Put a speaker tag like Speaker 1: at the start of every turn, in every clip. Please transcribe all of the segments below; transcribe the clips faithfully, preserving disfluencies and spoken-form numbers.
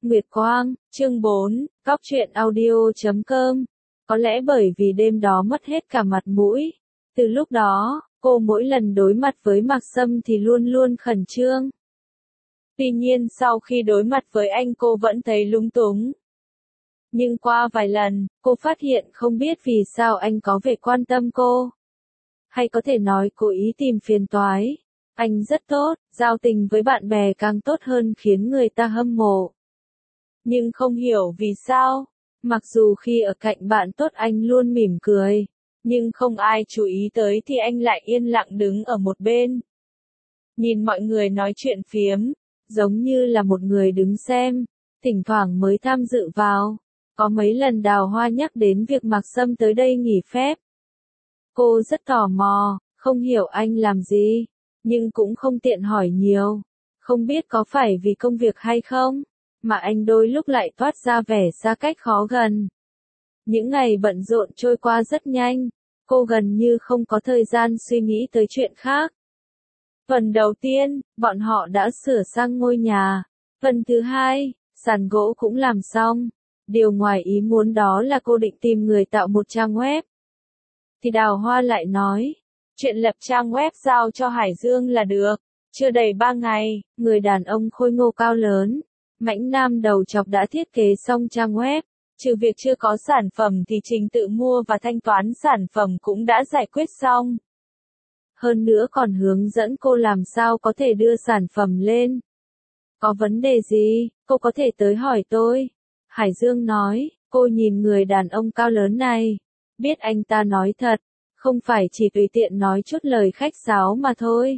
Speaker 1: Nguyệt Quang, chương bốn, góc truyện audio chấm com. Có lẽ bởi vì đêm đó mất hết cả mặt mũi. Từ lúc đó, cô mỗi lần đối mặt với Mạc Sâm thì luôn luôn khẩn trương. Tuy nhiên sau khi đối mặt với anh cô vẫn thấy lúng túng. Nhưng qua vài lần, cô phát hiện không biết vì sao anh có vẻ quan tâm cô. Hay có thể nói cố ý tìm phiền toái. Anh rất tốt, giao tình với bạn bè càng tốt hơn khiến người ta hâm mộ. Nhưng không hiểu vì sao, mặc dù khi ở cạnh bạn tốt anh luôn mỉm cười, nhưng không ai chú ý tới thì anh lại yên lặng đứng ở một bên. Nhìn mọi người nói chuyện phiếm, giống như là một người đứng xem, thỉnh thoảng mới tham dự vào. Có mấy lần Đào Hoa nhắc đến việc Mạc Sâm tới đây nghỉ phép. Cô rất tò mò, không hiểu anh làm gì, nhưng cũng không tiện hỏi nhiều. Không biết có phải vì công việc hay không, mà anh đôi lúc lại toát ra vẻ xa cách khó gần. Những ngày bận rộn trôi qua rất nhanh, cô gần như không có thời gian suy nghĩ tới chuyện khác. Phần đầu tiên, bọn họ đã sửa sang ngôi nhà. Phần thứ hai, sàn gỗ cũng làm xong. Điều ngoài ý muốn đó là cô định tìm người tạo một trang web. Thì Đào Hoa lại nói, chuyện lập trang web giao cho Hải Dương là được. Chưa đầy ba ngày, người đàn ông khôi ngô cao lớn, mãnh nam đầu chọc đã thiết kế xong trang web. Trừ việc chưa có sản phẩm thì trình tự mua và thanh toán sản phẩm cũng đã giải quyết xong. Hơn nữa còn hướng dẫn cô làm sao có thể đưa sản phẩm lên. Có vấn đề gì, cô có thể tới hỏi tôi. Hải Dương nói, cô nhìn người đàn ông cao lớn này, biết anh ta nói thật, không phải chỉ tùy tiện nói chút lời khách sáo mà thôi.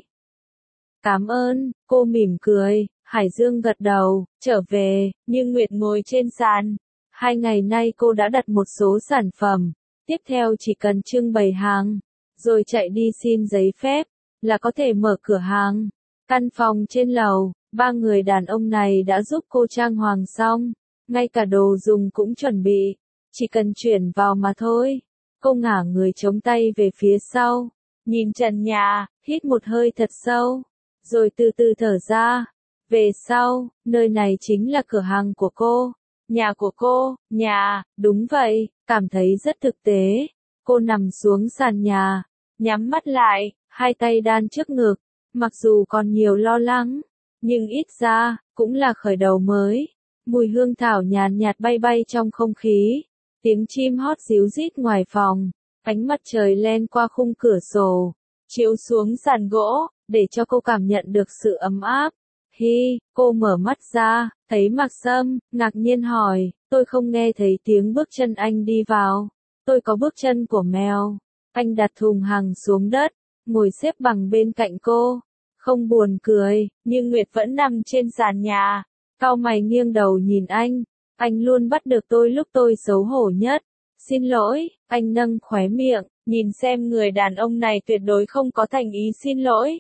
Speaker 1: Cảm ơn, cô mỉm cười, Hải Dương gật đầu, trở về, nhưng Nguyệt ngồi trên sàn. Hai ngày nay cô đã đặt một số sản phẩm, tiếp theo chỉ cần trưng bày hàng, rồi chạy đi xin giấy phép, là có thể mở cửa hàng. Căn phòng trên lầu, ba người đàn ông này đã giúp cô trang hoàng xong, ngay cả đồ dùng cũng chuẩn bị, chỉ cần chuyển vào mà thôi. Cô ngả người chống tay về phía sau, nhìn trần nhà, hít một hơi thật sâu, rồi từ từ thở ra. Về sau, nơi này chính là cửa hàng của cô. Nhà của cô, nhà, đúng vậy, cảm thấy rất thực tế. Cô nằm xuống sàn nhà, nhắm mắt lại, hai tay đan trước ngực, mặc dù còn nhiều lo lắng, nhưng ít ra, cũng là khởi đầu mới. Mùi hương thảo nhàn nhạt bay bay trong không khí, tiếng chim hót ríu rít ngoài phòng, ánh mặt trời len qua khung cửa sổ, chiếu xuống sàn gỗ, để cho cô cảm nhận được sự ấm áp. Hi, cô mở mắt ra, thấy Mạc Sâm, ngạc nhiên hỏi, tôi không nghe thấy tiếng bước chân anh đi vào. Tôi có bước chân của mèo. Anh đặt thùng hàng xuống đất, ngồi xếp bằng bên cạnh cô. Không buồn cười, nhưng Nguyệt vẫn nằm trên sàn nhà. Cau mày nghiêng đầu nhìn anh. Anh luôn bắt được tôi lúc tôi xấu hổ nhất. Xin lỗi, anh nâng khóe miệng, nhìn xem người đàn ông này tuyệt đối không có thành ý xin lỗi.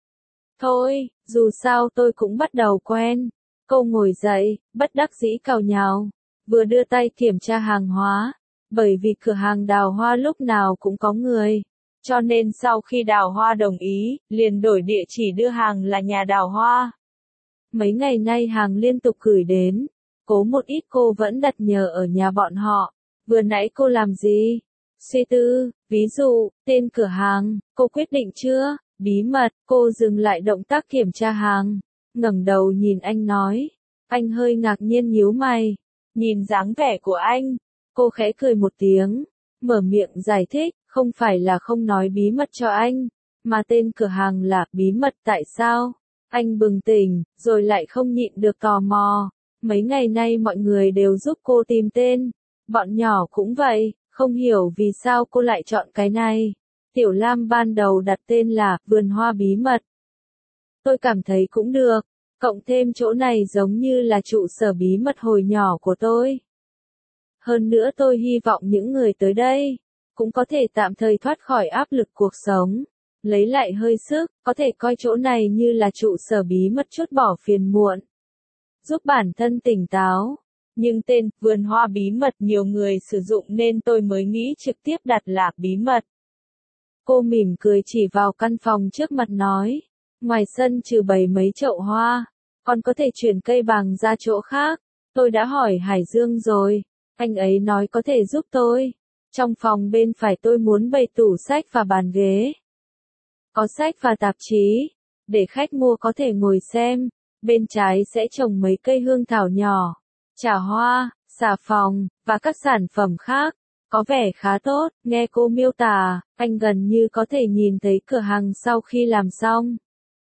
Speaker 1: Thôi, dù sao tôi cũng bắt đầu quen. Cô ngồi dậy, bất đắc dĩ càu nhàu, vừa đưa tay kiểm tra hàng hóa, bởi vì cửa hàng Đào Hoa lúc nào cũng có người. Cho nên sau khi Đào Hoa đồng ý, liền đổi địa chỉ đưa hàng là nhà Đào Hoa. Mấy ngày nay hàng liên tục gửi đến, cố một ít cô vẫn đặt nhờ ở nhà bọn họ. Vừa nãy cô làm gì? Suy tư, ví dụ, tên cửa hàng, cô quyết định chưa? Bí mật, cô dừng lại động tác kiểm tra hàng, ngẩng đầu nhìn anh nói. Anh hơi ngạc nhiên nhíu mày, nhìn dáng vẻ của anh, cô khẽ cười một tiếng, mở miệng giải thích, không phải là không nói bí mật cho anh, mà tên cửa hàng là bí mật tại sao? Anh bừng tỉnh, rồi lại không nhịn được tò mò. Mấy ngày nay mọi người đều giúp cô tìm tên, bọn nhỏ cũng vậy, không hiểu vì sao cô lại chọn cái này. Tiểu Lam ban đầu đặt tên là Vườn Hoa Bí Mật. Tôi cảm thấy cũng được, cộng thêm chỗ này giống như là trụ sở bí mật hồi nhỏ của tôi. Hơn nữa tôi hy vọng những người tới đây cũng có thể tạm thời thoát khỏi áp lực cuộc sống, lấy lại hơi sức, có thể coi chỗ này như là trụ sở bí mật chút bỏ phiền muộn, giúp bản thân tỉnh táo. Nhưng tên Vườn Hoa Bí Mật nhiều người sử dụng nên tôi mới nghĩ trực tiếp đặt là bí mật. Cô mỉm cười chỉ vào căn phòng trước mặt nói, ngoài sân trừ bày mấy chậu hoa, còn có thể chuyển cây bằng ra chỗ khác. Tôi đã hỏi Hải Dương rồi, anh ấy nói có thể giúp tôi. Trong phòng bên phải tôi muốn bày tủ sách và bàn ghế. Có sách và tạp chí, để khách mua có thể ngồi xem. Bên trái sẽ trồng mấy cây hương thảo nhỏ, trà hoa, xà phòng, và các sản phẩm khác. Có vẻ khá tốt, nghe cô miêu tả, anh gần như có thể nhìn thấy cửa hàng sau khi làm xong.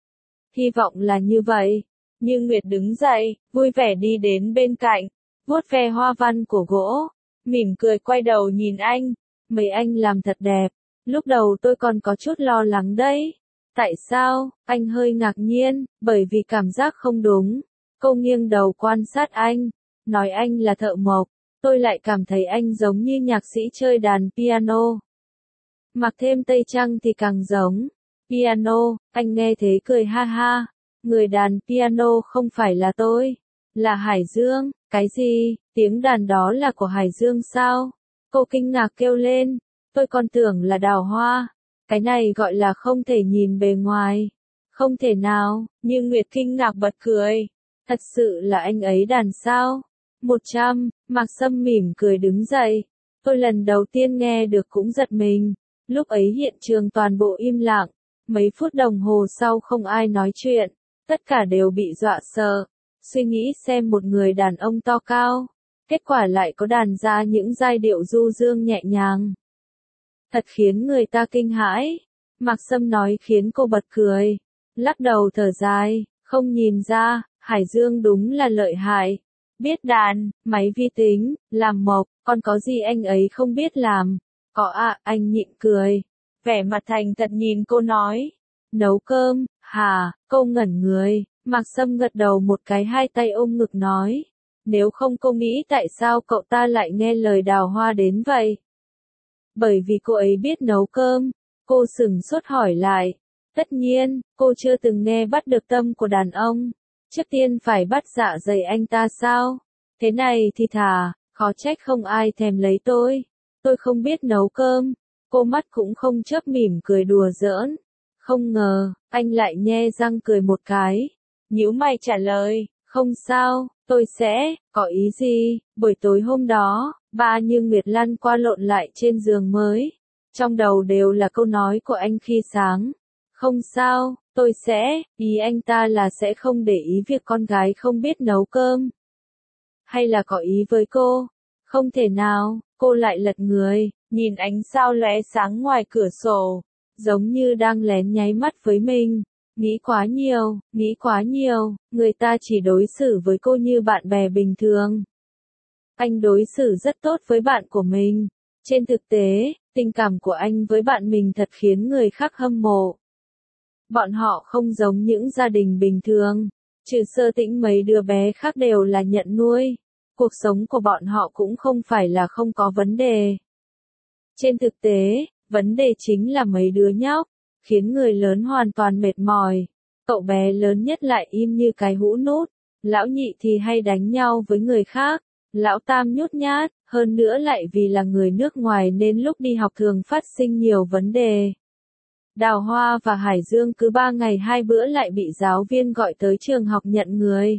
Speaker 1: Hy vọng là như vậy. Như Nguyệt đứng dậy, vui vẻ đi đến bên cạnh, vuốt ve hoa văn của gỗ, mỉm cười quay đầu nhìn anh. Mấy anh làm thật đẹp. Lúc đầu tôi còn có chút lo lắng đấy. Tại sao? Anh hơi ngạc nhiên, bởi vì cảm giác không đúng. Cô nghiêng đầu quan sát anh, nói anh là thợ mộc. Tôi lại cảm thấy anh giống như nhạc sĩ chơi đàn piano. Mặc thêm tây trang thì càng giống. Piano, anh nghe thế cười ha ha. Người đàn piano không phải là tôi, là Hải Dương. Cái gì? Tiếng đàn đó là của Hải Dương sao? Cô kinh ngạc kêu lên. Tôi còn tưởng là Đào Hoa. Cái này gọi là không thể nhìn bề ngoài. Không thể nào, như Nguyệt kinh ngạc bật cười. Thật sự là anh ấy đàn sao? Một trăm, Mạc Sâm mỉm cười đứng dậy. Tôi lần đầu tiên nghe được cũng giật mình. Lúc ấy hiện trường toàn bộ im lặng. Mấy phút đồng hồ sau không ai nói chuyện. Tất cả đều bị dọa sợ. Suy nghĩ xem một người đàn ông to cao. Kết quả lại có đàn ra những giai điệu du dương nhẹ nhàng. Thật khiến người ta kinh hãi. Mạc Sâm nói khiến cô bật cười. Lắc đầu thở dài, không nhìn ra, Hải Dương đúng là lợi hại. Biết đàn, máy vi tính, làm mộc, còn có gì anh ấy không biết làm. Có ạ, à, anh nhịn cười. Vẻ mặt thành thật nhìn cô nói. Nấu cơm, hả, cô ngẩn người. Mạc Sâm gật đầu một cái hai tay ôm ngực nói. Nếu không cô nghĩ tại sao cậu ta lại nghe lời Đào Hoa đến vậy? Bởi vì cô ấy biết nấu cơm. Cô sửng sốt hỏi lại. Tất nhiên, cô chưa từng nghe bắt được tâm của đàn ông. Trước tiên phải bắt dạ dày anh ta sao? Thế này thì thà, khó trách không ai thèm lấy tôi. Tôi không biết nấu cơm. Cô mắt cũng không chớp mỉm cười đùa giỡn. Không ngờ, anh lại nhe răng cười một cái. Nhíu mày trả lời, không sao, tôi sẽ, có ý gì? Buổi tối hôm đó, ba Như Nguyệt lăn qua lộn lại trên giường mới. Trong đầu đều là câu nói của anh khi sáng. Không sao, tôi sẽ, ý anh ta là sẽ không để ý việc con gái không biết nấu cơm. Hay là có ý với cô? Không thể nào, cô lại lật người, nhìn ánh sao lóe sáng ngoài cửa sổ, giống như đang lén nháy mắt với mình. Nghĩ quá nhiều, nghĩ quá nhiều, người ta chỉ đối xử với cô như bạn bè bình thường. Anh đối xử rất tốt với bạn của mình. Trên thực tế, tình cảm của anh với bạn mình thật khiến người khác hâm mộ. Bọn họ không giống những gia đình bình thường. Trừ Sơ Tĩnh mấy đứa bé khác đều là nhận nuôi. Cuộc sống của bọn họ cũng không phải là không có vấn đề. Trên thực tế, vấn đề chính là mấy đứa nhóc, khiến người lớn hoàn toàn mệt mỏi. Cậu bé lớn nhất lại im như cái hũ nút. Lão nhị thì hay đánh nhau với người khác. Lão tam nhút nhát, hơn nữa lại vì là người nước ngoài nên lúc đi học thường phát sinh nhiều vấn đề. Đào Hoa và Hải Dương cứ ba ngày hai bữa lại bị giáo viên gọi tới trường học nhận người.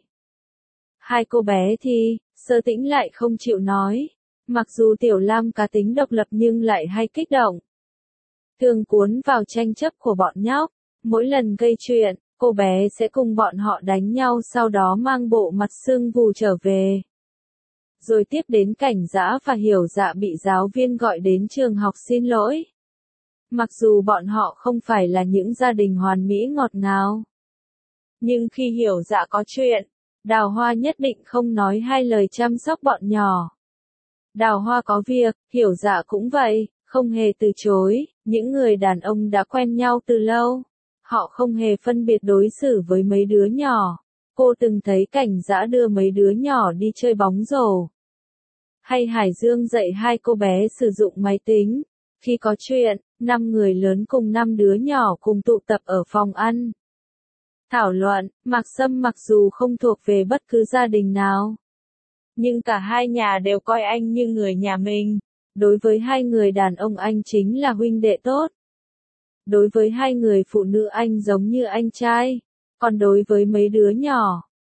Speaker 1: Hai cô bé thì, Sơ Tĩnh lại không chịu nói. Mặc dù Tiểu Lam cá tính độc lập nhưng lại hay kích động. Thường cuốn vào tranh chấp của bọn nhóc. Mỗi lần gây chuyện, cô bé sẽ cùng bọn họ đánh nhau sau đó mang bộ mặt sưng vù trở về. Rồi tiếp đến Cảnh Dã và Hiểu Dạ bị giáo viên gọi đến trường học xin lỗi. Mặc dù bọn họ không phải là những gia đình hoàn mỹ ngọt ngào. Nhưng khi Hiểu Dạ có chuyện, Đào Hoa nhất định không nói hai lời chăm sóc bọn nhỏ. Đào Hoa có việc, Hiểu Dạ cũng vậy, không hề từ chối. Những người đàn ông đã quen nhau từ lâu. Họ không hề phân biệt đối xử với mấy đứa nhỏ. Cô từng thấy Cảnh Dã đưa mấy đứa nhỏ đi chơi bóng rổ. Hay Hải Dương dạy hai cô bé sử dụng máy tính. Khi có chuyện, năm người lớn cùng năm đứa nhỏ cùng tụ tập ở phòng ăn. Thảo luận, Mạc Sâm mặc dù không thuộc về bất cứ gia đình nào. Nhưng cả hai nhà đều coi anh như người nhà mình. Đối với hai người đàn ông anh chính là huynh đệ tốt. Đối với hai người phụ nữ anh giống như anh trai. Còn đối với mấy đứa nhỏ,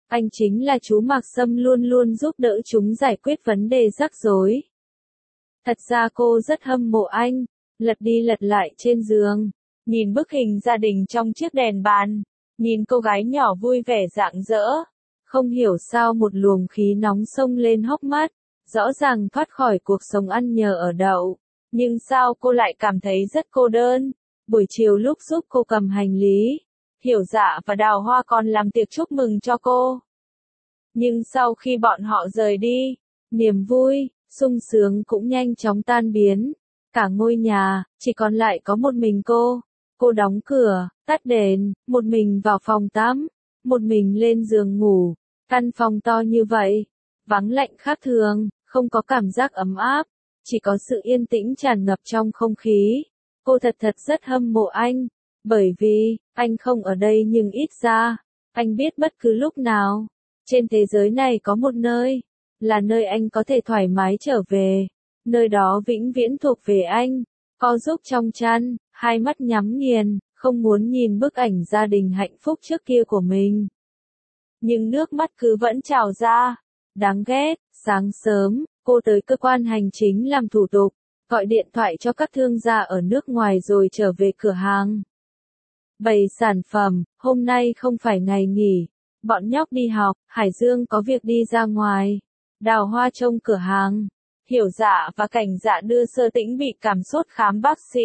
Speaker 1: anh chính là chú Mạc Sâm luôn luôn giúp đỡ chúng giải quyết vấn đề rắc rối. Thật ra cô rất hâm mộ anh, lật đi lật lại trên giường, nhìn bức hình gia đình trong chiếc đèn bàn, nhìn cô gái nhỏ vui vẻ rạng rỡ. Không hiểu sao một luồng khí nóng xông lên hốc mắt, rõ ràng thoát khỏi cuộc sống ăn nhờ ở đậu. Nhưng sao cô lại cảm thấy rất cô đơn? Buổi chiều lúc giúp cô cầm hành lý, Hiểu Dạ và Đào Hoa còn làm tiệc chúc mừng cho cô. Nhưng sau khi bọn họ rời đi, niềm vui, sung sướng cũng nhanh chóng tan biến. Cả ngôi nhà, chỉ còn lại có một mình cô. Cô đóng cửa, tắt đèn, một mình vào phòng tắm, một mình lên giường ngủ. Căn phòng to như vậy, vắng lạnh khác thường, không có cảm giác ấm áp, chỉ có sự yên tĩnh tràn ngập trong không khí. Cô thật thật rất hâm mộ anh, bởi vì, anh không ở đây nhưng ít ra, anh biết bất cứ lúc nào, trên thế giới này có một nơi, là nơi anh có thể thoải mái trở về, nơi đó vĩnh viễn thuộc về anh. Co giúp trong chăn, hai mắt nhắm nghiền, không muốn nhìn bức ảnh gia đình hạnh phúc trước kia của mình. Nhưng nước mắt cứ vẫn trào ra. Đáng ghét, sáng sớm, cô tới cơ quan hành chính làm thủ tục, gọi điện thoại cho các thương gia ở nước ngoài rồi trở về cửa hàng. Bày sản phẩm, hôm nay không phải ngày nghỉ, bọn nhóc đi học, Hải Dương có việc đi ra ngoài. Đào Hoa trông cửa hàng, Hiểu Dạ và Cảnh Dạ đưa Sơ Tĩnh bị cảm sốt khám bác sĩ.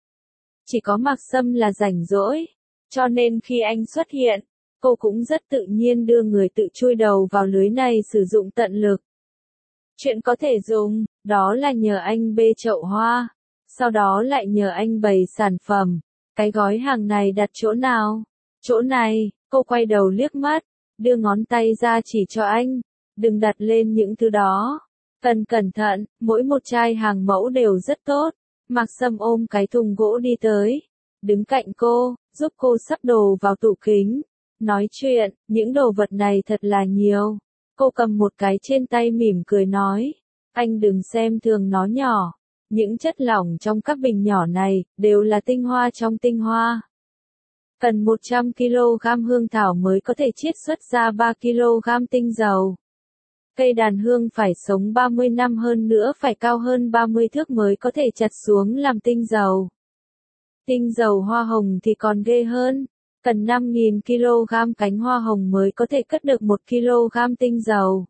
Speaker 1: Chỉ có Mạc Sâm là rảnh rỗi, cho nên khi anh xuất hiện, cô cũng rất tự nhiên đưa người tự chui đầu vào lưới này sử dụng tận lực. Chuyện có thể dùng, đó là nhờ anh bê chậu hoa, sau đó lại nhờ anh bày sản phẩm. Cái gói hàng này đặt chỗ nào? Chỗ này, cô quay đầu liếc mắt, đưa ngón tay ra chỉ cho anh. Đừng đặt lên những thứ đó. Cần cẩn thận, mỗi một chai hàng mẫu đều rất tốt. Mạc Sâm ôm cái thùng gỗ đi tới, đứng cạnh cô, giúp cô sắp đồ vào tủ kính. Nói chuyện, những đồ vật này thật là nhiều. Cô cầm một cái trên tay mỉm cười nói, anh đừng xem thường nó nhỏ. Những chất lỏng trong các bình nhỏ này, đều là tinh hoa trong tinh hoa. Cần một trăm ki lô gam hương thảo mới có thể chiết xuất ra ba ki lô gam tinh dầu. Cây đàn hương phải sống ba mươi năm hơn nữa phải cao hơn ba mươi thước mới có thể chặt xuống làm tinh dầu. Tinh dầu hoa hồng thì còn ghê hơn. Cần năm nghìn ki lô gam cánh hoa hồng mới có thể cất được một ki lô gam tinh dầu.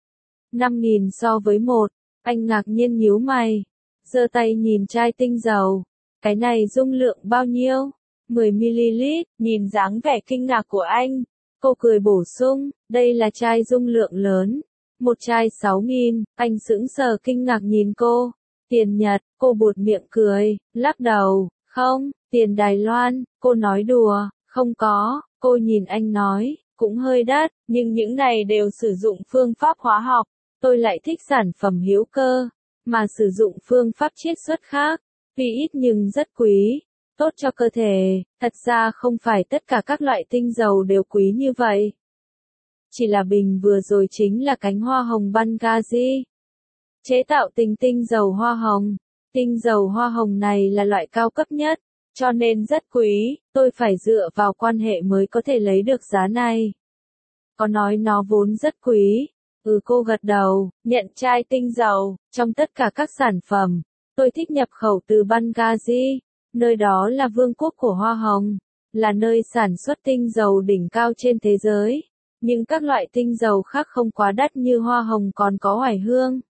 Speaker 1: năm nghìn so với một, anh ngạc nhiên nhíu mày. Giơ tay nhìn chai tinh dầu. Cái này dung lượng bao nhiêu? mười mi li lít, nhìn dáng vẻ kinh ngạc của anh. Cô cười bổ sung, đây là chai dung lượng lớn. Một chai sáu nghìn, anh sững sờ kinh ngạc nhìn cô. Tiền Nhật, cô buột miệng cười, lắc đầu, không, tiền Đài Loan, cô nói đùa, không có, cô nhìn anh nói, cũng hơi đắt, nhưng những này đều sử dụng phương pháp hóa học, tôi lại thích sản phẩm hữu cơ, mà sử dụng phương pháp chiết xuất khác, tuy ít nhưng rất quý, tốt cho cơ thể, thật ra không phải tất cả các loại tinh dầu đều quý như vậy. Chỉ là bình vừa rồi chính là cánh hoa hồng Benghazi. Chế tạo tinh tinh dầu hoa hồng. Tinh dầu hoa hồng này là loại cao cấp nhất, cho nên rất quý, tôi phải dựa vào quan hệ mới có thể lấy được giá này. Có nói nó vốn rất quý. Ừ, cô gật đầu, nhận chai tinh dầu, trong tất cả các sản phẩm, tôi thích nhập khẩu từ Benghazi, nơi đó là vương quốc của hoa hồng, là nơi sản xuất tinh dầu đỉnh cao trên thế giới. Nhưng các loại tinh dầu khác không quá đắt như hoa hồng còn có oải hương,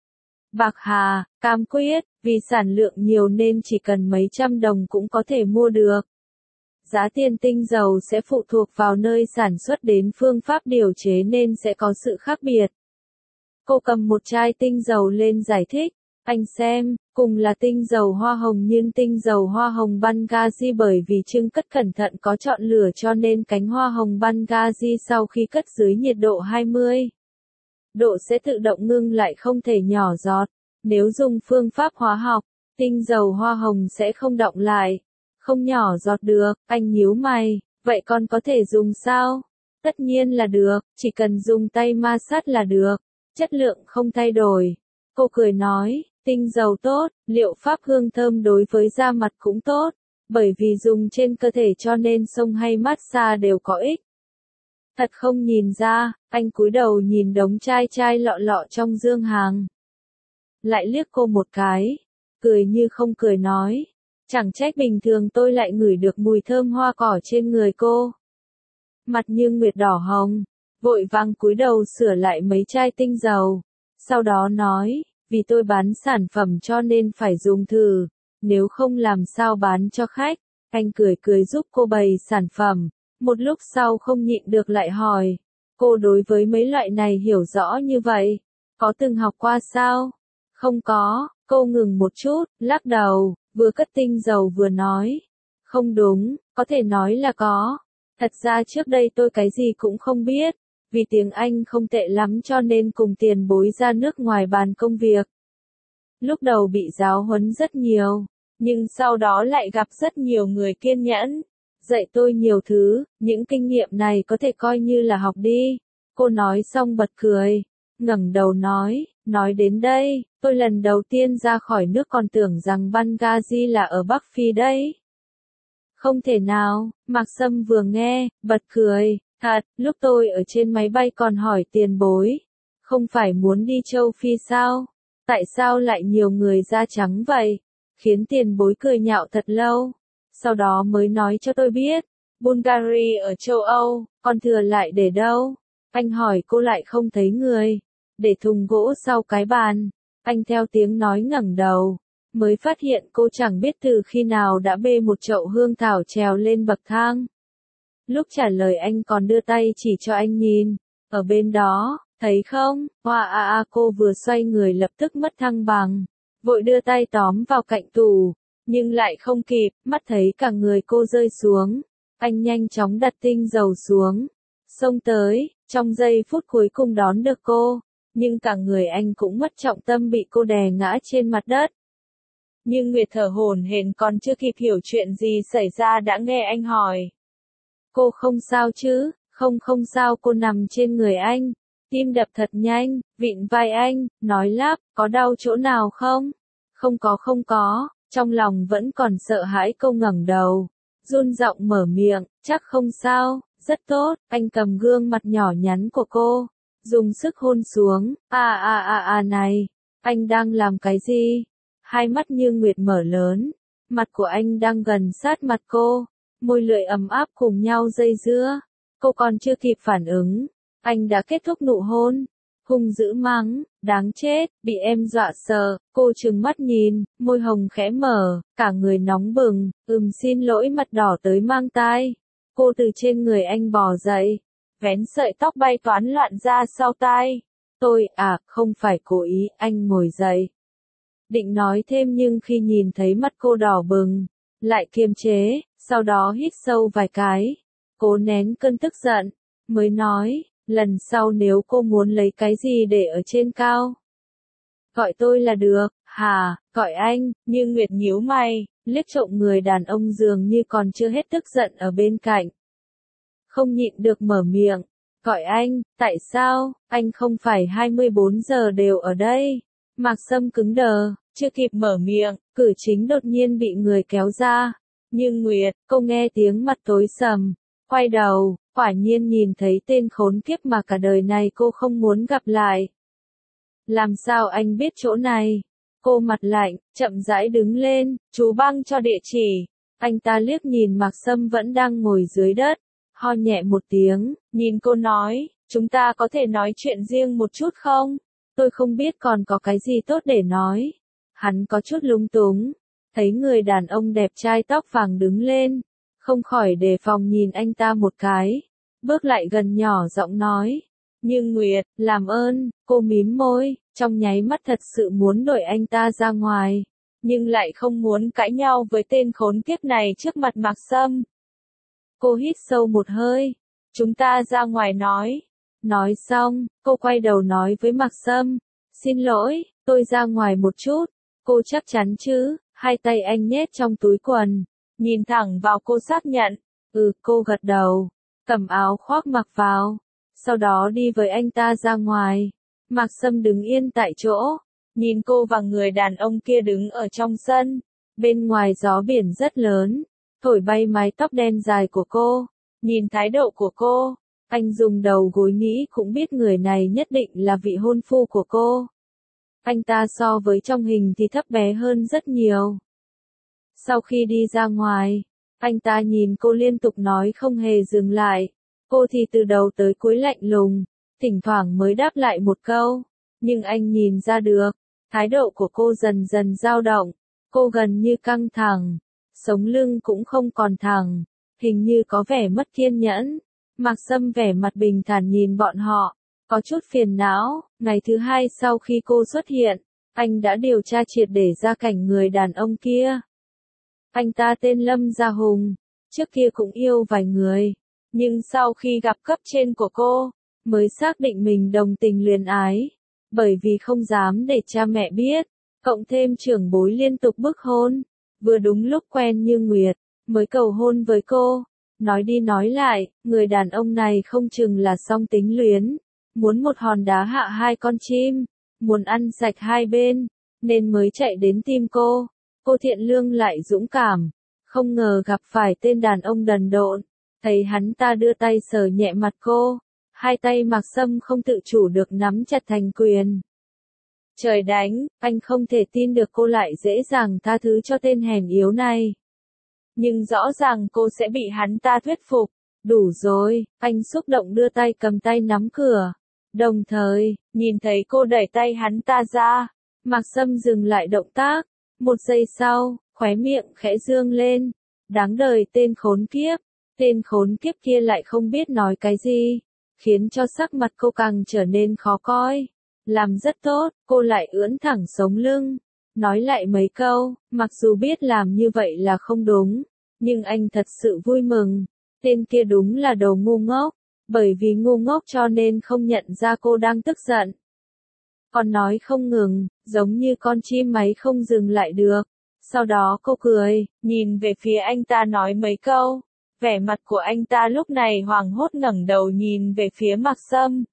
Speaker 1: bạc hà, cam quýt, vì sản lượng nhiều nên chỉ cần mấy trăm đồng cũng có thể mua được. Giá tiền tinh dầu sẽ phụ thuộc vào nơi sản xuất đến phương pháp điều chế nên sẽ có sự khác biệt. Cô cầm một chai tinh dầu lên giải thích, anh xem, cùng là tinh dầu hoa hồng nhưng tinh dầu hoa hồng Benghazi bởi vì trưng cất cẩn thận có chọn lửa cho nên cánh hoa hồng Benghazi sau khi cất dưới nhiệt độ hai mươi độ sẽ tự động ngưng lại không thể nhỏ giọt. Nếu dùng phương pháp hóa học, tinh dầu hoa hồng sẽ không đọng lại, không nhỏ giọt được. Anh nhíu mày, vậy con có thể dùng sao? Tất nhiên là được, chỉ cần dùng tay ma sát là được, chất lượng không thay đổi. Cô cười nói, tinh dầu tốt, liệu pháp hương thơm đối với da mặt cũng tốt, bởi vì dùng trên cơ thể cho nên xông hay massage đều có ích. Thật không nhìn ra, anh cúi đầu nhìn đống chai chai lọ lọ trong dương hàng. Lại liếc cô một cái, cười như không cười nói. Chẳng trách bình thường tôi lại ngửi được mùi thơm hoa cỏ trên người cô. Mặt như nguyệt đỏ hồng, vội vàng cúi đầu sửa lại mấy chai tinh dầu. Sau đó nói, vì tôi bán sản phẩm cho nên phải dùng thử, nếu không làm sao bán cho khách. Anh cười cười giúp cô bày sản phẩm, một lúc sau không nhịn được lại hỏi, cô đối với mấy loại này hiểu rõ như vậy, có từng học qua sao? Không có, cô ngừng một chút, lắc đầu, vừa cất tinh dầu vừa nói, không đúng, có thể nói là có. Thật ra trước đây tôi cái gì cũng không biết, vì tiếng Anh không tệ lắm cho nên cùng tiền bối ra nước ngoài bàn công việc. Lúc đầu bị giáo huấn rất nhiều, nhưng sau đó lại gặp rất nhiều người kiên nhẫn, dạy tôi nhiều thứ, những kinh nghiệm này có thể coi như là học đi. Cô nói xong bật cười, ngẩng đầu nói, nói đến đây, tôi lần đầu tiên ra khỏi nước còn tưởng rằng Benghazi là ở Bắc Phi đấy. Không thể nào, Mạc Sâm vừa nghe, bật cười, thật, lúc tôi ở trên máy bay còn hỏi tiền bối, không phải muốn đi châu Phi sao? Tại sao lại nhiều người da trắng vậy? Khiến tiền bối cười nhạo thật lâu. Sau đó mới nói cho tôi biết, Bulgaria ở châu Âu, còn thừa lại để đâu? Anh hỏi cô lại không thấy người. Để thùng gỗ sau cái bàn. Anh theo tiếng nói ngẩng đầu, mới phát hiện cô chẳng biết từ khi nào đã bê một chậu hương thảo trèo lên bậc thang. Lúc trả lời anh còn đưa tay chỉ cho anh nhìn, ở bên đó, thấy không? Hoa a a cô vừa xoay người lập tức mất thăng bằng, vội đưa tay tóm vào cạnh tủ, nhưng lại không kịp, mắt thấy cả người cô rơi xuống. Anh nhanh chóng đặt tinh dầu xuống, xông tới, trong giây phút cuối cùng đón được cô, nhưng cả người anh cũng mất trọng tâm bị cô đè ngã trên mặt đất. Nhưng Nguyệt thở hổn hển còn chưa kịp hiểu chuyện gì xảy ra đã nghe anh hỏi. Cô không sao chứ? Không không sao, cô nằm trên người anh, tim đập thật nhanh, vịn vai anh, nói lắp, có đau chỗ nào không? Không có không có, trong lòng vẫn còn sợ hãi cô ngẩng đầu, run giọng mở miệng, chắc không sao, rất tốt, anh cầm gương mặt nhỏ nhắn của cô, dùng sức hôn xuống, à à à à này, anh đang làm cái gì? Hai mắt như nguyệt mở lớn, mặt của anh đang gần sát mặt cô, môi lưỡi ấm áp cùng nhau dây dưa, cô còn chưa kịp phản ứng, anh đã kết thúc nụ hôn, hung dữ mắng, đáng chết, bị em dọa sợ, cô trừng mắt nhìn, môi hồng khẽ mở, cả người nóng bừng, ừm xin lỗi mặt đỏ tới mang tai, cô từ trên người anh bò dậy, vén sợi tóc bay toán loạn ra sau tai, tôi, à, không phải cố ý, anh ngồi dậy. Định nói thêm nhưng khi nhìn thấy mắt cô đỏ bừng, lại kiềm chế, sau đó hít sâu vài cái, cố nén cơn tức giận, mới nói, lần sau nếu cô muốn lấy cái gì để ở trên cao, gọi tôi là được, hà, gọi anh, như Nguyệt nhíu mày, liếc trộm người đàn ông dường như còn chưa hết tức giận ở bên cạnh. Không nhịn được mở miệng, gọi anh, tại sao, anh không phải hai mươi bốn giờ đều ở đây. Mạc Sâm cứng đờ, chưa kịp mở miệng, cử chính đột nhiên bị người kéo ra. Nhưng Nguyệt, cô nghe tiếng mặt tối sầm, quay đầu, quả nhiên nhìn thấy tên khốn kiếp mà cả đời này cô không muốn gặp lại. Làm sao anh biết chỗ này? Cô mặt lạnh, chậm rãi đứng lên, chú băng cho địa chỉ. Anh ta liếc nhìn Mạc Sâm vẫn đang ngồi dưới đất, ho nhẹ một tiếng, nhìn cô nói, chúng ta có thể nói chuyện riêng một chút không? Tôi không biết còn có cái gì tốt để nói. Hắn có chút lúng túng, thấy người đàn ông đẹp trai tóc vàng đứng lên, không khỏi đề phòng nhìn anh ta một cái, bước lại gần nhỏ giọng nói, nhưng Nguyệt, làm ơn, cô mím môi, trong nháy mắt thật sự muốn đuổi anh ta ra ngoài, nhưng lại không muốn cãi nhau với tên khốn kiếp này trước mặt Mạc Sâm. Cô hít sâu một hơi, chúng ta ra ngoài nói. Nói xong, cô quay đầu nói với Mạc Sâm, xin lỗi, tôi ra ngoài một chút, cô chắc chắn chứ, hai tay anh nhét trong túi quần, nhìn thẳng vào cô xác nhận, ừ, cô gật đầu, cầm áo khoác mặc vào, sau đó đi với anh ta ra ngoài. Mạc Sâm đứng yên tại chỗ, nhìn cô và người đàn ông kia đứng ở trong sân, bên ngoài gió biển rất lớn, thổi bay mái tóc đen dài của cô, nhìn thái độ của cô, Anh dùng đầu gối nghĩ cũng biết người này nhất định là vị hôn phu của cô. Anh ta so với trong hình thì thấp bé hơn rất nhiều. Sau khi đi ra ngoài, anh ta nhìn cô liên tục nói không hề dừng lại. Cô thì từ đầu tới cuối lạnh lùng, thỉnh thoảng mới đáp lại một câu. Nhưng anh nhìn ra được, thái độ của cô dần dần dao động. Cô gần như căng thẳng, sống lưng cũng không còn thẳng, hình như có vẻ mất kiên nhẫn. Mạc Sâm vẻ mặt bình thản nhìn bọn họ, có chút phiền não. Ngày thứ hai sau khi cô xuất hiện, anh đã điều tra triệt để ra cảnh người đàn ông kia. Anh ta tên Lâm Gia Hùng, trước kia cũng yêu vài người, nhưng sau khi gặp cấp trên của cô, mới xác định mình đồng tình luyến ái, bởi vì không dám để cha mẹ biết, cộng thêm trưởng bối liên tục bức hôn, vừa đúng lúc quen Như Nguyệt, mới cầu hôn với cô. Nói đi nói lại, người đàn ông này không chừng là song tính luyến, muốn một hòn đá hạ hai con chim, muốn ăn sạch hai bên, nên mới chạy đến tìm cô. Cô thiện lương lại dũng cảm, không ngờ gặp phải tên đàn ông đần độn, thấy hắn ta đưa tay sờ nhẹ mặt cô, hai tay Mạc Sâm không tự chủ được nắm chặt thành quyền. Trời đánh, anh không thể tin được cô lại dễ dàng tha thứ cho tên hèn yếu này. Nhưng rõ ràng cô sẽ bị hắn ta thuyết phục. Đủ rồi, anh xúc động đưa tay cầm tay nắm cửa. Đồng thời, nhìn thấy cô đẩy tay hắn ta ra, Mạc Sâm dừng lại động tác. Một giây sau, khóe miệng khẽ dương lên. Đáng đời tên khốn kiếp. Tên khốn kiếp kia lại không biết nói cái gì, khiến cho sắc mặt cô càng trở nên khó coi. Làm rất tốt, cô lại ưỡn thẳng sống lưng, nói lại mấy câu, mặc dù biết làm như vậy là không đúng, nhưng anh thật sự vui mừng. Tên kia đúng là đồ ngu ngốc, bởi vì ngu ngốc cho nên không nhận ra cô đang tức giận. Còn nói không ngừng, giống như con chim máy không dừng lại được. Sau đó cô cười, nhìn về phía anh ta nói mấy câu. Vẻ mặt của anh ta lúc này hoảng hốt ngẩng đầu nhìn về phía Mạc Sâm.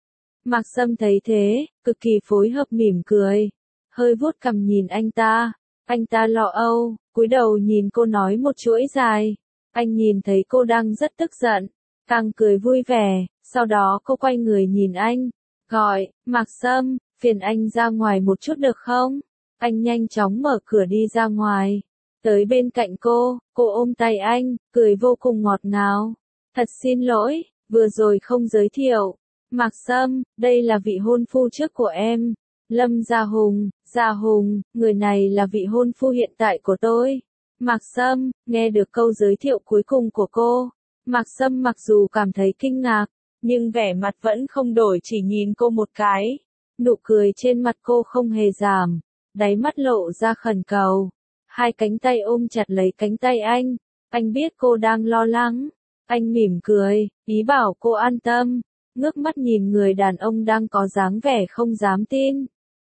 Speaker 1: Mạc Sâm thấy thế, cực kỳ phối hợp mỉm cười, hơi vuốt cằm nhìn anh ta. Anh ta lo âu, cúi đầu nhìn cô nói một chuỗi dài. Anh nhìn thấy cô đang rất tức giận, càng cười vui vẻ. Sau đó cô quay người nhìn anh, gọi, Mạc Sâm, phiền anh ra ngoài một chút được không? Anh nhanh chóng mở cửa đi ra ngoài. Tới bên cạnh cô, cô ôm tay anh, cười vô cùng ngọt ngào. Thật xin lỗi, vừa rồi không giới thiệu. Mạc Sâm, đây là vị hôn phu trước của em. Lâm Gia Hùng, Gia Hùng, người này là vị hôn phu hiện tại của tôi. Mạc Sâm, nghe được câu giới thiệu cuối cùng của cô. Mạc Sâm mặc dù cảm thấy kinh ngạc, nhưng vẻ mặt vẫn không đổi, chỉ nhìn cô một cái. Nụ cười trên mặt cô không hề giảm, đáy mắt lộ ra khẩn cầu. Hai cánh tay ôm chặt lấy cánh tay anh. Anh biết cô đang lo lắng. Anh mỉm cười, ý bảo cô an tâm. Ngước mắt nhìn người đàn ông đang có dáng vẻ không dám tin.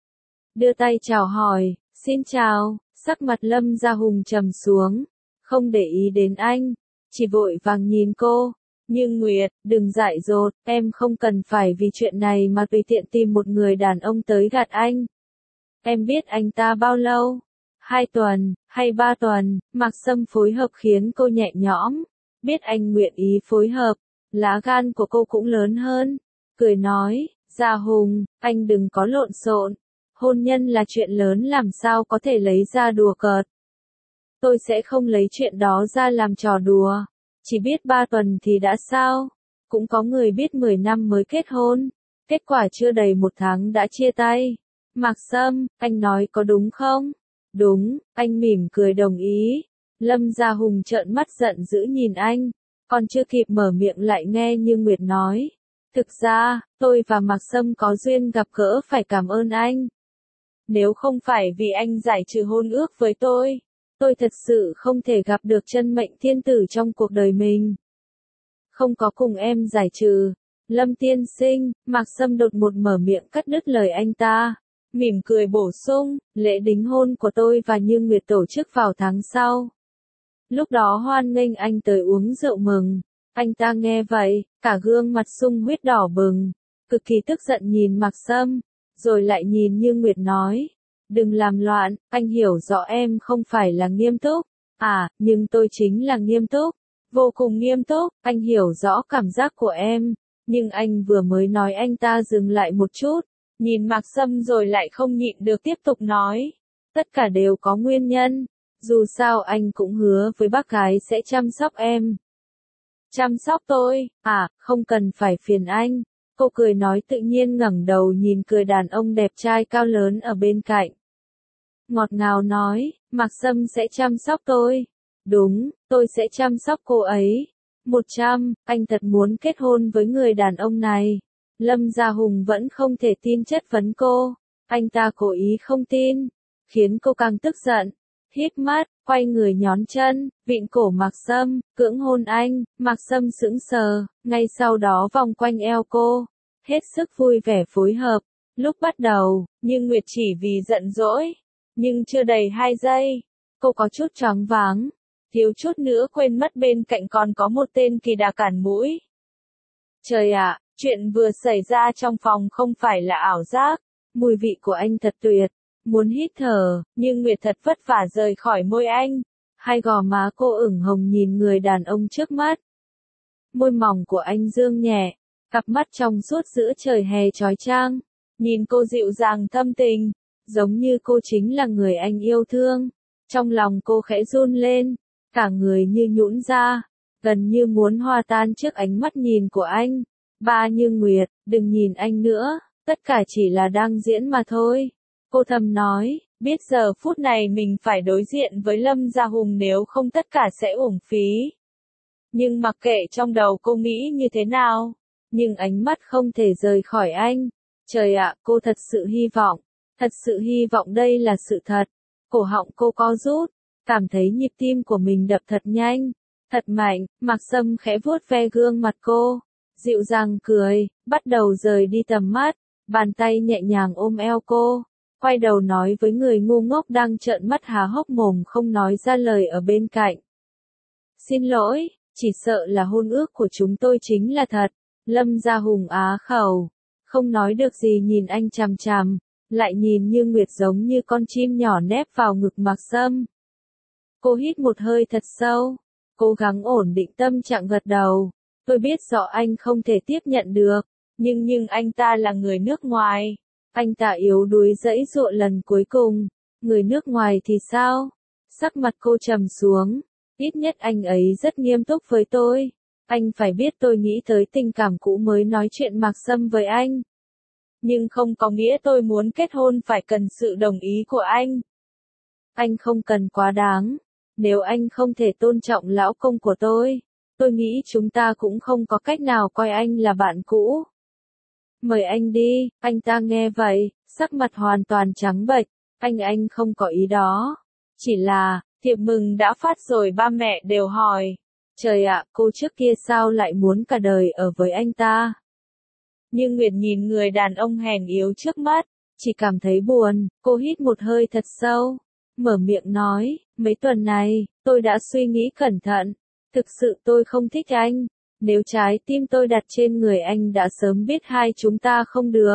Speaker 1: Đưa tay chào hỏi, xin chào. Sắc mặt Lâm Gia Hùng trầm xuống, không để ý đến anh, chỉ vội vàng nhìn cô. Nhưng Nguyệt, đừng dại dột, em không cần phải vì chuyện này mà tùy tiện tìm một người đàn ông tới gạt anh. Em biết anh ta bao lâu? Hai tuần, hay ba tuần? Mạc Sâm phối hợp khiến cô nhẹ nhõm. Biết anh nguyện ý phối hợp, lá gan của cô cũng lớn hơn. Cười nói, Gia Hùng, anh đừng có lộn xộn. Hôn nhân là chuyện lớn, làm sao có thể lấy ra đùa cợt. Tôi sẽ không lấy chuyện đó ra làm trò đùa. Chỉ biết ba tuần thì đã sao? Cũng có người biết mười năm mới kết hôn. Kết quả chưa đầy một tháng đã chia tay. Mạc Sâm, anh nói có đúng không? Đúng, anh mỉm cười đồng ý. Lâm Gia Hùng trợn mắt giận dữ nhìn anh. Còn chưa kịp mở miệng lại nghe Như Nguyệt nói. Thực ra, tôi và Mạc Sâm có duyên gặp gỡ, phải cảm ơn anh. Nếu không phải vì anh giải trừ hôn ước với tôi, tôi thật sự không thể gặp được chân mệnh thiên tử trong cuộc đời mình. Không có cùng em giải trừ. Lâm tiên sinh, Mạc Sâm đột một mở miệng cắt đứt lời anh ta. Mỉm cười bổ sung, lễ đính hôn của tôi và Như Nguyệt tổ chức vào tháng sau. Lúc đó hoan nghênh anh tới uống rượu mừng. Anh ta nghe vậy, cả gương mặt sung huyết đỏ bừng, cực kỳ tức giận nhìn Mạc Sâm, rồi lại nhìn Như Nguyệt nói, đừng làm loạn, anh hiểu rõ em không phải là nghiêm túc. À, nhưng tôi chính là nghiêm túc. vô cùng nghiêm túc, anh hiểu rõ cảm giác của em, nhưng anh vừa mới nói anh ta dừng lại một chút, nhìn Mạc Sâm rồi lại không nhịn được tiếp tục nói. Tất cả đều có nguyên nhân, dù sao anh cũng hứa với bác gái sẽ chăm sóc em. Chăm sóc tôi, à, không cần phải phiền anh. Cô cười nói tự nhiên ngẩng đầu nhìn cười đàn ông đẹp trai cao lớn ở bên cạnh. Ngọt ngào nói, Mạc Sâm sẽ chăm sóc tôi. Đúng, tôi sẽ chăm sóc cô ấy. Một trăm, anh thật muốn kết hôn với người đàn ông này. Lâm Gia Hùng vẫn không thể tin chất vấn cô. Anh ta cố ý không tin, khiến cô càng tức giận. Hít mắt, quay người nhón chân, vịn cổ Mạc Sâm, cưỡng hôn anh. Mạc Sâm sững sờ, ngay sau đó vòng quanh eo cô, hết sức vui vẻ phối hợp. Lúc bắt đầu, Như Nguyệt chỉ vì giận dỗi, nhưng chưa đầy hai giây, cô có chút choáng váng, thiếu chút nữa quên mất bên cạnh còn có một tên kỳ đà cản mũi. Trời ạ, chuyện vừa xảy ra trong phòng không phải là ảo giác, mùi vị của anh thật tuyệt. Muốn hít thở, nhưng Nguyệt thật vất vả rời khỏi môi anh. Hai gò má cô ửng hồng nhìn người đàn ông trước mắt. Môi mỏng của anh dương nhẹ, cặp mắt trong suốt giữa trời hè chói chang. Nhìn cô dịu dàng thâm tình, giống như cô chính là người anh yêu thương. Trong lòng cô khẽ run lên, cả người như nhũn ra, gần như muốn hòa tan trước ánh mắt nhìn của anh. Ba Như Nguyệt, đừng nhìn anh nữa, tất cả chỉ là đang diễn mà thôi. Cô thầm nói, biết giờ phút này mình phải đối diện với Lâm Gia Hùng nếu không tất cả sẽ uổng phí. Nhưng mặc kệ trong đầu cô nghĩ như thế nào, nhưng ánh mắt không thể rời khỏi anh. Trời ạ, cô thật sự hy vọng, thật sự hy vọng đây là sự thật. Cổ họng cô co rút, cảm thấy nhịp tim của mình đập thật nhanh, thật mạnh. Mạc Sâm khẽ vuốt ve gương mặt cô, dịu dàng cười, bắt đầu rời đi tầm mắt, bàn tay nhẹ nhàng ôm eo cô. Quay đầu nói với người ngu ngốc đang trợn mắt há hốc mồm không nói ra lời ở bên cạnh. Xin lỗi, chỉ sợ là hôn ước của chúng tôi chính là thật. Lâm Gia Hùng á khẩu, không nói được gì nhìn anh chằm chằm, lại nhìn Như Nguyệt giống như con chim nhỏ nép vào ngực Mạc Sâm. Cô hít một hơi thật sâu, cố gắng ổn định tâm trạng gật đầu. Tôi biết rõ anh không thể tiếp nhận được, nhưng nhưng anh ta là người nước ngoài. Anh ta yếu đuối dãy dụa lần cuối cùng. Người nước ngoài thì sao? Sắc mặt cô trầm xuống. Ít nhất anh ấy rất nghiêm túc với tôi. Anh phải biết tôi nghĩ tới tình cảm cũ mới nói chuyện Mạc Sâm với anh. Nhưng không có nghĩa tôi muốn kết hôn phải cần sự đồng ý của anh. Anh không cần quá đáng. Nếu anh không thể tôn trọng lão công của tôi, tôi nghĩ chúng ta cũng không có cách nào coi anh là bạn cũ. Mời anh đi. Anh ta nghe vậy, sắc mặt hoàn toàn trắng bệch. Anh anh không có ý đó. Chỉ là, thiệp mừng đã phát rồi ba mẹ đều hỏi. Trời ạ, cô trước kia sao lại muốn cả đời ở với anh ta? Nhưng Nguyệt nhìn người đàn ông hèn yếu trước mắt, chỉ cảm thấy buồn. Cô hít một hơi thật sâu, mở miệng nói, mấy tuần này, tôi đã suy nghĩ cẩn thận. Thực sự tôi không thích anh. Nếu trái tim tôi đặt trên người anh đã sớm biết hai chúng ta không được.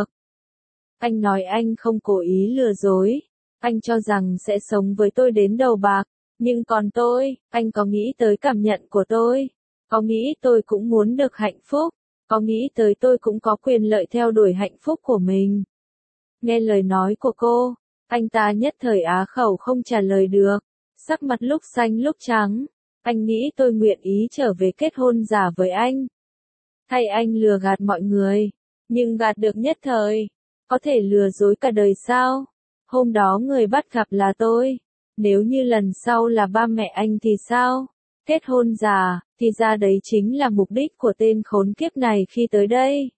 Speaker 1: Anh nói anh không cố ý lừa dối. Anh cho rằng sẽ sống với tôi đến đầu bạc. Nhưng còn tôi, anh có nghĩ tới cảm nhận của tôi? Có nghĩ tôi cũng muốn được hạnh phúc? Có nghĩ tới tôi cũng có quyền lợi theo đuổi hạnh phúc của mình? Nghe lời nói của cô, anh ta nhất thời á khẩu không trả lời được. Sắc mặt lúc xanh lúc trắng. Anh nghĩ tôi nguyện ý trở về kết hôn giả với anh. Thay anh lừa gạt mọi người. Nhưng gạt được nhất thời. Có thể lừa dối cả đời sao? Hôm đó người bắt gặp là tôi. Nếu như lần sau là ba mẹ anh thì sao? Kết hôn giả, thì ra đấy chính là mục đích của tên khốn kiếp này khi tới đây.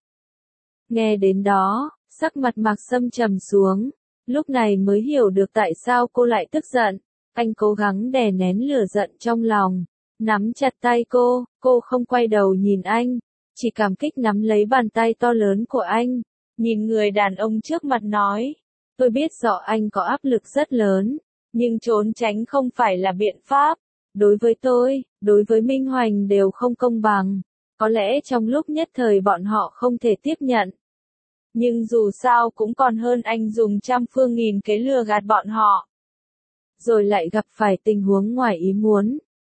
Speaker 1: Nghe đến đó, sắc mặt Mạc Sâm trầm xuống. Lúc này mới hiểu được tại sao cô lại tức giận. Anh cố gắng đè nén lửa giận trong lòng, nắm chặt tay cô, cô không quay đầu nhìn anh, chỉ cảm kích nắm lấy bàn tay to lớn của anh, nhìn người đàn ông trước mặt nói, tôi biết rõ anh có áp lực rất lớn, nhưng trốn tránh không phải là biện pháp, đối với tôi, đối với Minh Hoành đều không công bằng, có lẽ trong lúc nhất thời bọn họ không thể tiếp nhận. Nhưng dù sao cũng còn hơn anh dùng trăm phương nghìn kế lừa gạt bọn họ. Rồi lại gặp phải tình huống ngoài ý muốn.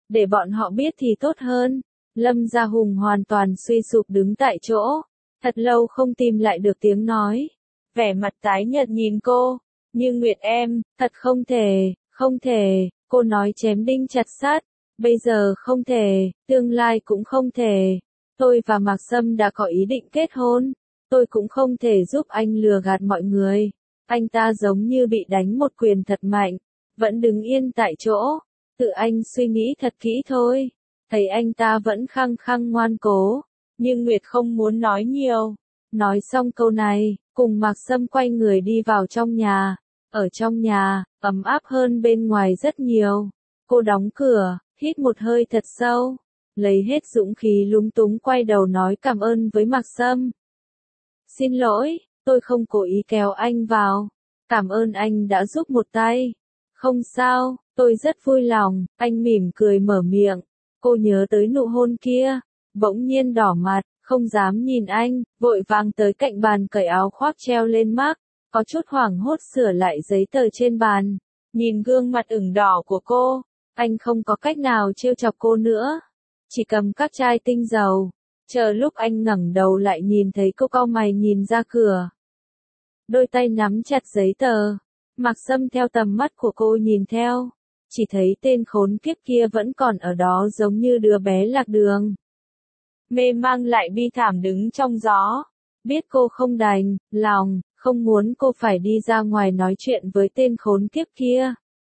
Speaker 1: để bọn họ biết thì tốt hơn. Lâm Gia Hùng hoàn toàn suy sụp đứng tại chỗ, thật lâu không tìm lại được tiếng nói. Vẻ mặt tái nhợt nhìn cô, Như Nguyệt em, thật không thể, không thể, cô nói chém đinh chặt sắt, bây giờ không thể, tương lai cũng không thể. Tôi và Mạc Sâm đã có ý định kết hôn, tôi cũng không thể giúp anh lừa gạt mọi người. Anh ta giống như bị đánh một quyền thật mạnh, vẫn đứng yên tại chỗ, tự anh suy nghĩ thật kỹ thôi. Thấy anh ta vẫn khăng khăng ngoan cố, nhưng Nguyệt không muốn nói nhiều. Nói xong câu này, cùng Mạc Sâm quay người đi vào trong nhà. Ở trong nhà, ấm áp hơn bên ngoài rất nhiều. Cô đóng cửa, hít một hơi thật sâu, lấy hết dũng khí lúng túng quay đầu nói cảm ơn với Mạc Sâm. Xin lỗi, tôi không cố ý kéo anh vào. Cảm ơn anh đã giúp một tay. Không sao, tôi rất vui lòng, anh mỉm cười mở miệng. Cô nhớ tới nụ hôn kia, bỗng nhiên đỏ mặt, không dám nhìn anh, vội vàng tới cạnh bàn cởi áo khoác treo lên mác, có chút hoảng hốt sửa lại giấy tờ trên bàn. Nhìn gương mặt ửng đỏ của cô, anh không có cách nào trêu chọc cô nữa, chỉ cầm các chai tinh dầu, chờ lúc anh ngẩng đầu lại nhìn thấy cô cau mày nhìn ra cửa. Đôi tay nắm chặt giấy tờ, Mạc Sâm theo tầm mắt của cô nhìn theo, chỉ thấy tên khốn kiếp kia vẫn còn ở đó giống như đứa bé lạc đường. Mê mang lại bi thảm đứng trong gió, biết cô không đành lòng, không muốn cô phải đi ra ngoài nói chuyện với tên khốn kiếp kia.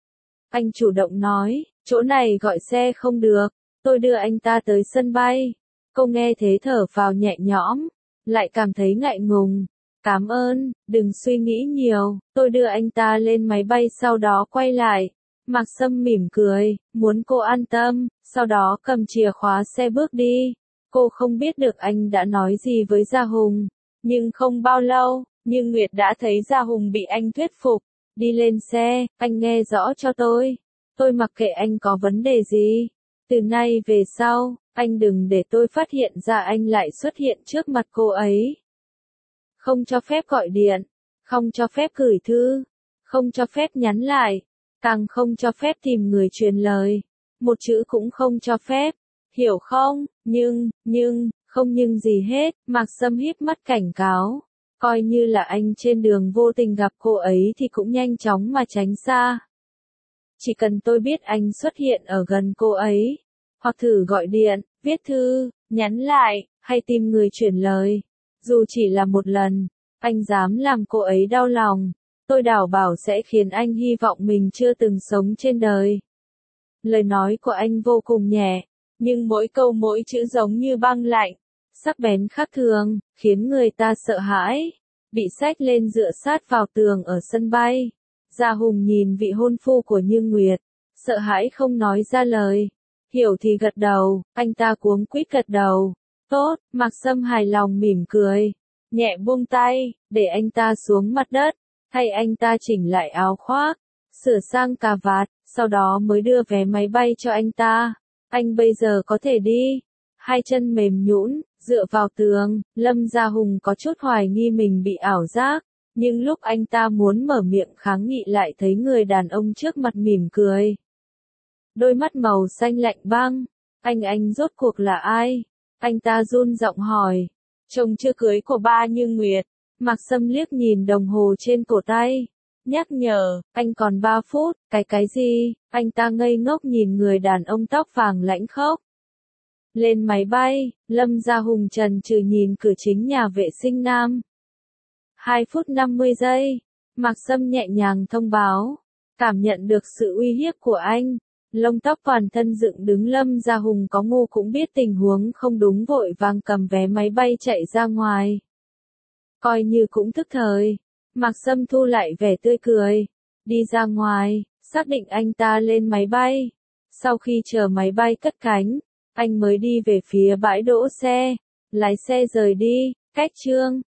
Speaker 1: Anh chủ động nói, chỗ này gọi xe không được, tôi đưa anh ta tới sân bay. Cô nghe thế thở vào nhẹ nhõm, lại cảm thấy ngại ngùng. Cảm ơn, đừng suy nghĩ nhiều, tôi đưa anh ta lên máy bay sau đó quay lại. Mạc Sâm mỉm cười, muốn cô an tâm, sau đó cầm chìa khóa xe bước đi. Cô không biết được anh đã nói gì với Gia Hùng, nhưng không bao lâu, Như Nguyệt đã thấy Gia Hùng bị anh thuyết phục. Đi lên xe, anh nghe rõ cho tôi. Tôi mặc kệ anh có vấn đề gì. Từ nay về sau, anh đừng để tôi phát hiện ra anh lại xuất hiện trước mặt cô ấy. Không cho phép gọi điện, không cho phép gửi thư, không cho phép nhắn lại, càng không cho phép tìm người truyền lời. Một chữ cũng không cho phép, hiểu không? Nhưng, nhưng, không nhưng gì hết, Mạc Sâm híp mắt cảnh cáo. Coi như là anh trên đường vô tình gặp cô ấy thì cũng nhanh chóng mà tránh xa. Chỉ cần tôi biết anh xuất hiện ở gần cô ấy, hoặc thử gọi điện, viết thư, nhắn lại, hay tìm người chuyển lời, dù chỉ là một lần, anh dám làm cô ấy đau lòng, tôi đảm bảo sẽ khiến anh hy vọng mình chưa từng sống trên đời. Lời nói của anh vô cùng nhẹ, nhưng mỗi câu mỗi chữ giống như băng lạnh, sắc bén khác thường, khiến người ta sợ hãi. Bị xách lên dựa sát vào tường ở sân bay. Gia Hùng nhìn vị hôn phu của Như Nguyệt, sợ hãi không nói ra lời. Hiểu thì gật đầu, anh ta cuống quýt gật đầu. Tốt, Mạc Sâm hài lòng mỉm cười, nhẹ buông tay, để anh ta xuống mặt đất, thay anh ta chỉnh lại áo khoác, sửa sang cà vạt, sau đó mới đưa vé máy bay cho anh ta. Anh bây giờ có thể đi. Hai chân mềm nhũn, dựa vào tường, Lâm Gia Hùng có chút hoài nghi mình bị ảo giác, nhưng lúc anh ta muốn mở miệng kháng nghị lại thấy người đàn ông trước mặt mỉm cười. Đôi mắt màu xanh lạnh băng, anh anh rốt cuộc là ai? Anh ta run giọng hỏi. Chồng chưa cưới của ba Như Nguyệt. Mạc Sâm liếc nhìn đồng hồ trên cổ tay, nhắc nhở, anh còn ba phút, cái cái gì? Anh ta ngây ngốc nhìn người đàn ông tóc vàng lãnh khốc. Lên máy bay, Lâm Gia Hùng trần trừ nhìn cửa chính nhà vệ sinh nam. hai phút năm mươi giây, Mạc Sâm nhẹ nhàng thông báo, cảm nhận được sự uy hiếp của anh. Lông tóc toàn thân dựng đứng Lâm Gia Hùng có ngu cũng biết tình huống không đúng vội vàng cầm vé máy bay chạy ra ngoài. Coi như cũng thức thời, Mạc Sâm thu lại vẻ tươi cười, đi ra ngoài, xác định anh ta lên máy bay. Sau khi chờ máy bay cất cánh, anh mới đi về phía bãi đỗ xe, lái xe rời đi, cách chương.